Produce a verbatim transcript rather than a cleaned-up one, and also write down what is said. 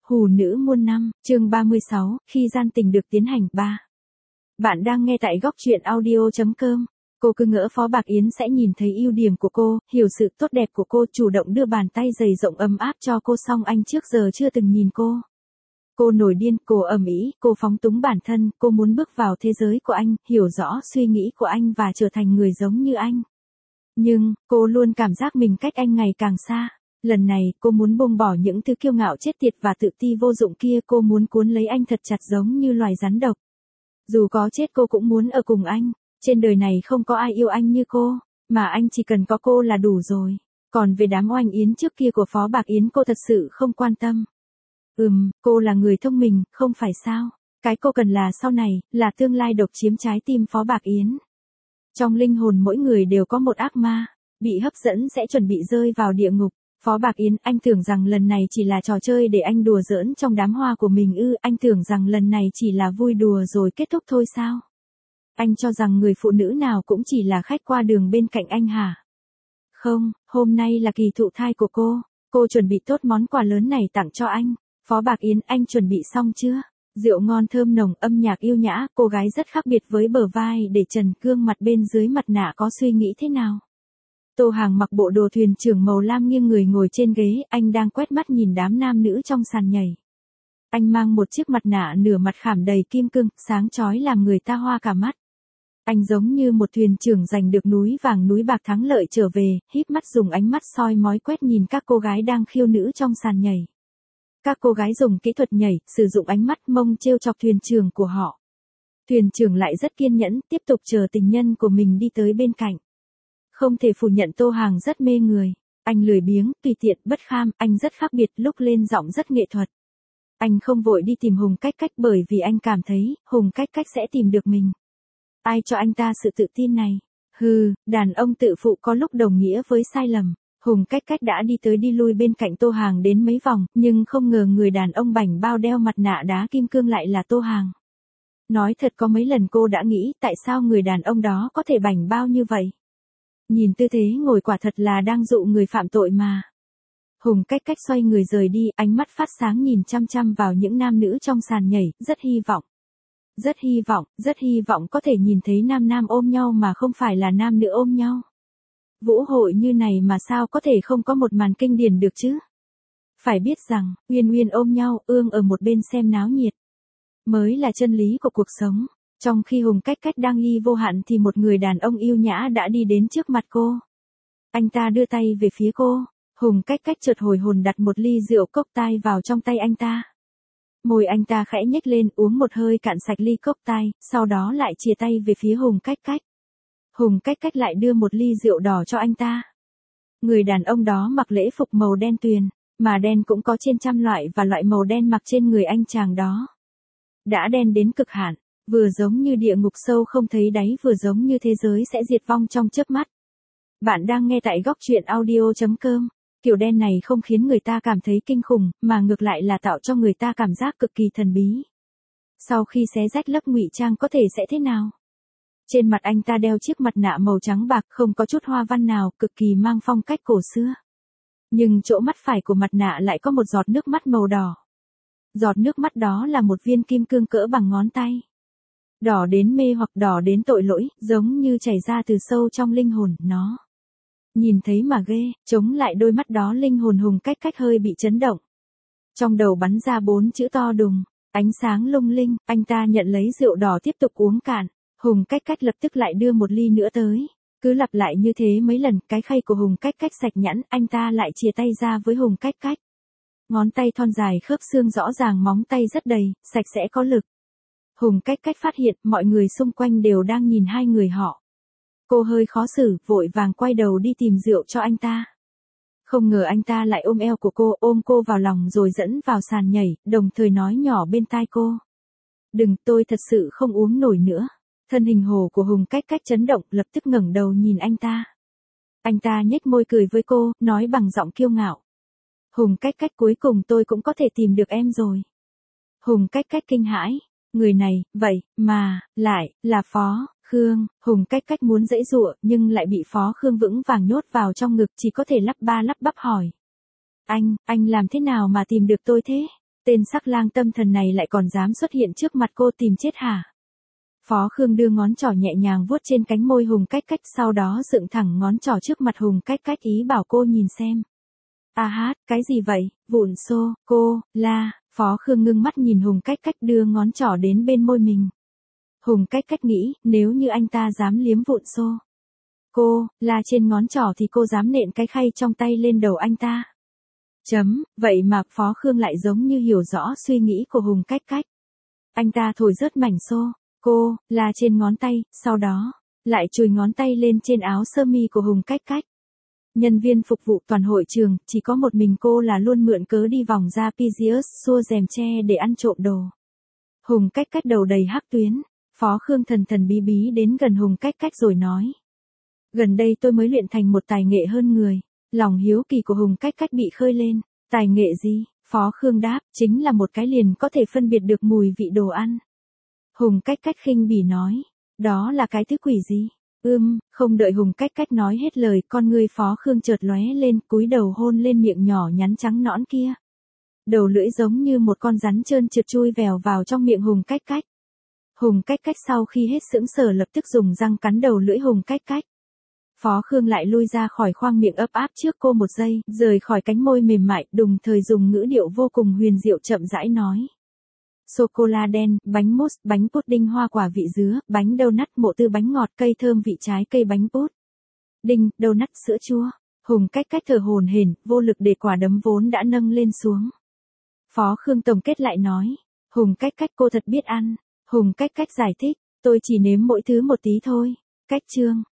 Hù nữ muôn năm, chương ba mươi sáu, khi gian tình được tiến hành, ba. Bạn đang nghe tại góc truyện audio chấm com. Cô cứ ngỡ Phó Bạc Yến sẽ nhìn thấy ưu điểm của cô, hiểu sự tốt đẹp của cô, chủ động đưa bàn tay dày rộng ấm áp cho cô, song anh trước giờ chưa từng nhìn cô. Cô nổi điên, cô ầm ĩ, cô phóng túng bản thân, cô muốn bước vào thế giới của anh, hiểu rõ suy nghĩ của anh và trở thành người giống như anh. Nhưng, cô luôn cảm giác mình cách anh ngày càng xa. Lần này, cô muốn buông bỏ những thứ kiêu ngạo chết tiệt và tự ti vô dụng kia, cô muốn cuốn lấy anh thật chặt giống như loài rắn độc. Dù có chết cô cũng muốn ở cùng anh, trên đời này không có ai yêu anh như cô, mà anh chỉ cần có cô là đủ rồi. Còn về đám oanh yến trước kia của Phó Bạc Yến cô thật sự không quan tâm. Ừm, cô là người thông minh, không phải sao? Cái cô cần là sau này, là tương lai độc chiếm trái tim Phó Bạc Yến. Trong linh hồn mỗi người đều có một ác ma, bị hấp dẫn sẽ chuẩn bị rơi vào địa ngục. Phó Bạc Yến, anh tưởng rằng lần này chỉ là trò chơi để anh đùa giỡn trong đám hoa của mình ư, anh tưởng rằng lần này chỉ là vui đùa rồi kết thúc thôi sao? Anh cho rằng người phụ nữ nào cũng chỉ là khách qua đường bên cạnh anh hả? Không, hôm nay là kỳ thụ thai của cô, cô chuẩn bị tốt món quà lớn này tặng cho anh. Phó Bạc Yến, anh chuẩn bị xong chưa? Rượu ngon thơm nồng, âm nhạc yêu nhã, cô gái rất khác biệt với bờ vai để trần, gương mặt bên dưới mặt nạ có suy nghĩ thế nào? Tô Hàng mặc bộ đồ thuyền trưởng màu lam nghiêng người ngồi trên ghế, anh đang quét mắt nhìn đám nam nữ trong sàn nhảy. Anh mang một chiếc mặt nạ nửa mặt khảm đầy kim cương, sáng chói làm người ta hoa cả mắt. Anh giống như một thuyền trưởng giành được núi vàng núi bạc thắng lợi trở về, híp mắt dùng ánh mắt soi mói quét nhìn các cô gái đang khiêu nữ trong sàn nhảy. Các cô gái dùng kỹ thuật nhảy, sử dụng ánh mắt mông trêu chọc thuyền trưởng của họ. Thuyền trưởng lại rất kiên nhẫn, tiếp tục chờ tình nhân của mình đi tới bên cạnh. Không thể phủ nhận Tô Hàng rất mê người. Anh lười biếng, tùy tiện, bất kham, anh rất khác biệt, lúc lên giọng rất nghệ thuật. Anh không vội đi tìm Hùng Cách Cách bởi vì anh cảm thấy, Hùng Cách Cách sẽ tìm được mình. Ai cho anh ta sự tự tin này? Hừ, đàn ông tự phụ có lúc đồng nghĩa với sai lầm. Hùng Cách Cách đã đi tới đi lui bên cạnh Tô Hàng đến mấy vòng, nhưng không ngờ người đàn ông bảnh bao đeo mặt nạ đá kim cương lại là Tô Hàng. Nói thật có mấy lần cô đã nghĩ tại sao người đàn ông đó có thể bảnh bao như vậy. Nhìn tư thế ngồi quả thật là đang dụ người phạm tội mà. Hùng Cách Cách xoay người rời đi, ánh mắt phát sáng nhìn chăm chăm vào những nam nữ trong sàn nhảy, rất hy vọng. Rất hy vọng, rất hy vọng có thể nhìn thấy nam nam ôm nhau mà không phải là nam nữ ôm nhau. Vũ hội như này mà sao có thể không có một màn kinh điển được chứ? Phải biết rằng, Uyên Uyên ôm nhau, ương ở một bên xem náo nhiệt. Mới là chân lý của cuộc sống. Trong khi Hùng Cách Cách đang y vô hạn thì một người đàn ông yêu nhã đã đi đến trước mặt cô. Anh ta đưa tay về phía cô. Hùng Cách Cách chợt hồi hồn đặt một ly rượu cốc tai vào trong tay anh ta. Môi anh ta khẽ nhếch lên uống một hơi cạn sạch ly cốc tai, sau đó lại chìa tay về phía Hùng Cách Cách. Hùng Cách Cách lại đưa một ly rượu đỏ cho anh ta. Người đàn ông đó mặc lễ phục màu đen tuyền, mà đen cũng có trên trăm loại và loại màu đen mặc trên người anh chàng đó. Đã đen đến cực hạn, vừa giống như địa ngục sâu không thấy đáy vừa giống như thế giới sẽ diệt vong trong chớp mắt. Bạn đang nghe tại góc truyện audio chấm com. Kiểu đen này không khiến người ta cảm thấy kinh khủng, mà ngược lại là tạo cho người ta cảm giác cực kỳ thần bí. Sau khi xé rách lớp ngụy trang có thể sẽ thế nào? Trên mặt anh ta đeo chiếc mặt nạ màu trắng bạc không có chút hoa văn nào, cực kỳ mang phong cách cổ xưa. Nhưng chỗ mắt phải của mặt nạ lại có một giọt nước mắt màu đỏ. Giọt nước mắt đó là một viên kim cương cỡ bằng ngón tay. Đỏ đến mê hoặc đỏ đến tội lỗi, giống như chảy ra từ sâu trong linh hồn, nó. Nhìn thấy mà ghê, chống lại đôi mắt đó linh hồn Hùng Cách Cách hơi bị chấn động. Trong đầu bắn ra bốn chữ to đùng, ánh sáng lung linh, anh ta nhận lấy rượu đỏ tiếp tục uống cạn. Hùng Cách Cách lập tức lại đưa một ly nữa tới. Cứ lặp lại như thế mấy lần, cái khay của Hùng Cách Cách sạch nhẵn, anh ta lại chìa tay ra với Hùng Cách Cách. Ngón tay thon dài khớp xương rõ ràng, móng tay rất đầy, sạch sẽ có lực. Hùng Cách Cách phát hiện mọi người xung quanh đều đang nhìn hai người họ. Cô hơi khó xử, vội vàng quay đầu đi tìm rượu cho anh ta. Không ngờ anh ta lại ôm eo của cô, ôm cô vào lòng rồi dẫn vào sàn nhảy, đồng thời nói nhỏ bên tai cô. Đừng, tôi thật sự không uống nổi nữa. Thân hình hồ của Hùng Cách Cách chấn động, lập tức ngẩng đầu nhìn anh ta. Anh ta nhếch môi cười với cô, nói bằng giọng kiêu ngạo. Hùng Cách Cách, cuối cùng tôi cũng có thể tìm được em rồi. Hùng Cách Cách kinh hãi. Người này, vậy, mà, lại, là Phó Khương. Hùng Cách Cách muốn giãy giụa, nhưng lại bị Phó Khương vững vàng nhốt vào trong ngực, chỉ có thể lắp ba lắp bắp hỏi. Anh, anh làm thế nào mà tìm được tôi thế? Tên sắc lang tâm thần này lại còn dám xuất hiện trước mặt cô tìm chết hả? Phó Khương đưa ngón trỏ nhẹ nhàng vuốt trên cánh môi Hùng Cách Cách, sau đó dựng thẳng ngón trỏ trước mặt Hùng Cách Cách ý bảo cô nhìn xem. À hát, cái gì vậy, vụn xô, cô, la, Phó Khương ngưng mắt nhìn Hùng Cách Cách đưa ngón trỏ đến bên môi mình. Hùng Cách Cách nghĩ, nếu như anh ta dám liếm vụn xô, cô, la trên ngón trỏ thì cô dám nện cái khay trong tay lên đầu anh ta. Chấm, vậy mà Phó Khương lại giống như hiểu rõ suy nghĩ của Hùng Cách Cách. Anh ta thổi rớt mảnh xô, cô, la trên ngón tay, sau đó, lại chùi ngón tay lên trên áo sơ mi của Hùng Cách Cách. Nhân viên phục vụ toàn hội trường, chỉ có một mình cô là luôn mượn cớ đi vòng ra Pizzius xua rèm tre để ăn trộm đồ. Hùng Cách Cách đầu đầy hắc tuyến, Phó Khương thần thần bí bí đến gần Hùng Cách Cách rồi nói. Gần đây tôi mới luyện thành một tài nghệ hơn người. Lòng hiếu kỳ của Hùng Cách Cách bị khơi lên. Tài nghệ gì? Phó Khương đáp, chính là một cái liền có thể phân biệt được mùi vị đồ ăn. Hùng Cách Cách khinh bỉ nói, đó là cái thứ quỷ gì? Ưm, không đợi Hùng Cách Cách nói hết lời, con ngươi Phó Khương chợt lóe lên, cúi đầu hôn lên miệng nhỏ nhắn trắng nõn kia. Đầu lưỡi giống như một con rắn trơn trượt chui vèo vào trong miệng Hùng Cách Cách. Hùng Cách Cách sau khi hết sững sờ lập tức dùng răng cắn đầu lưỡi Hùng Cách Cách. Phó Khương lại lui ra khỏi khoang miệng ấp áp trước cô một giây, rời khỏi cánh môi mềm mại, đồng thời dùng ngữ điệu vô cùng huyền diệu chậm rãi nói. Sô-cô-la đen, bánh mousse, bánh pudding hoa quả vị dứa, bánh donut, mộ tư bánh ngọt, cây thơm vị trái cây bánh pút. Đinh, donut sữa chua. Hùng Cách Cách thở hổn hển, vô lực để quả đấm vốn đã nâng lên xuống. Phó Khương tổng kết lại nói. Hùng Cách Cách cô thật biết ăn. Hùng Cách Cách giải thích, tôi chỉ nếm mỗi thứ một tí thôi. Cách chương.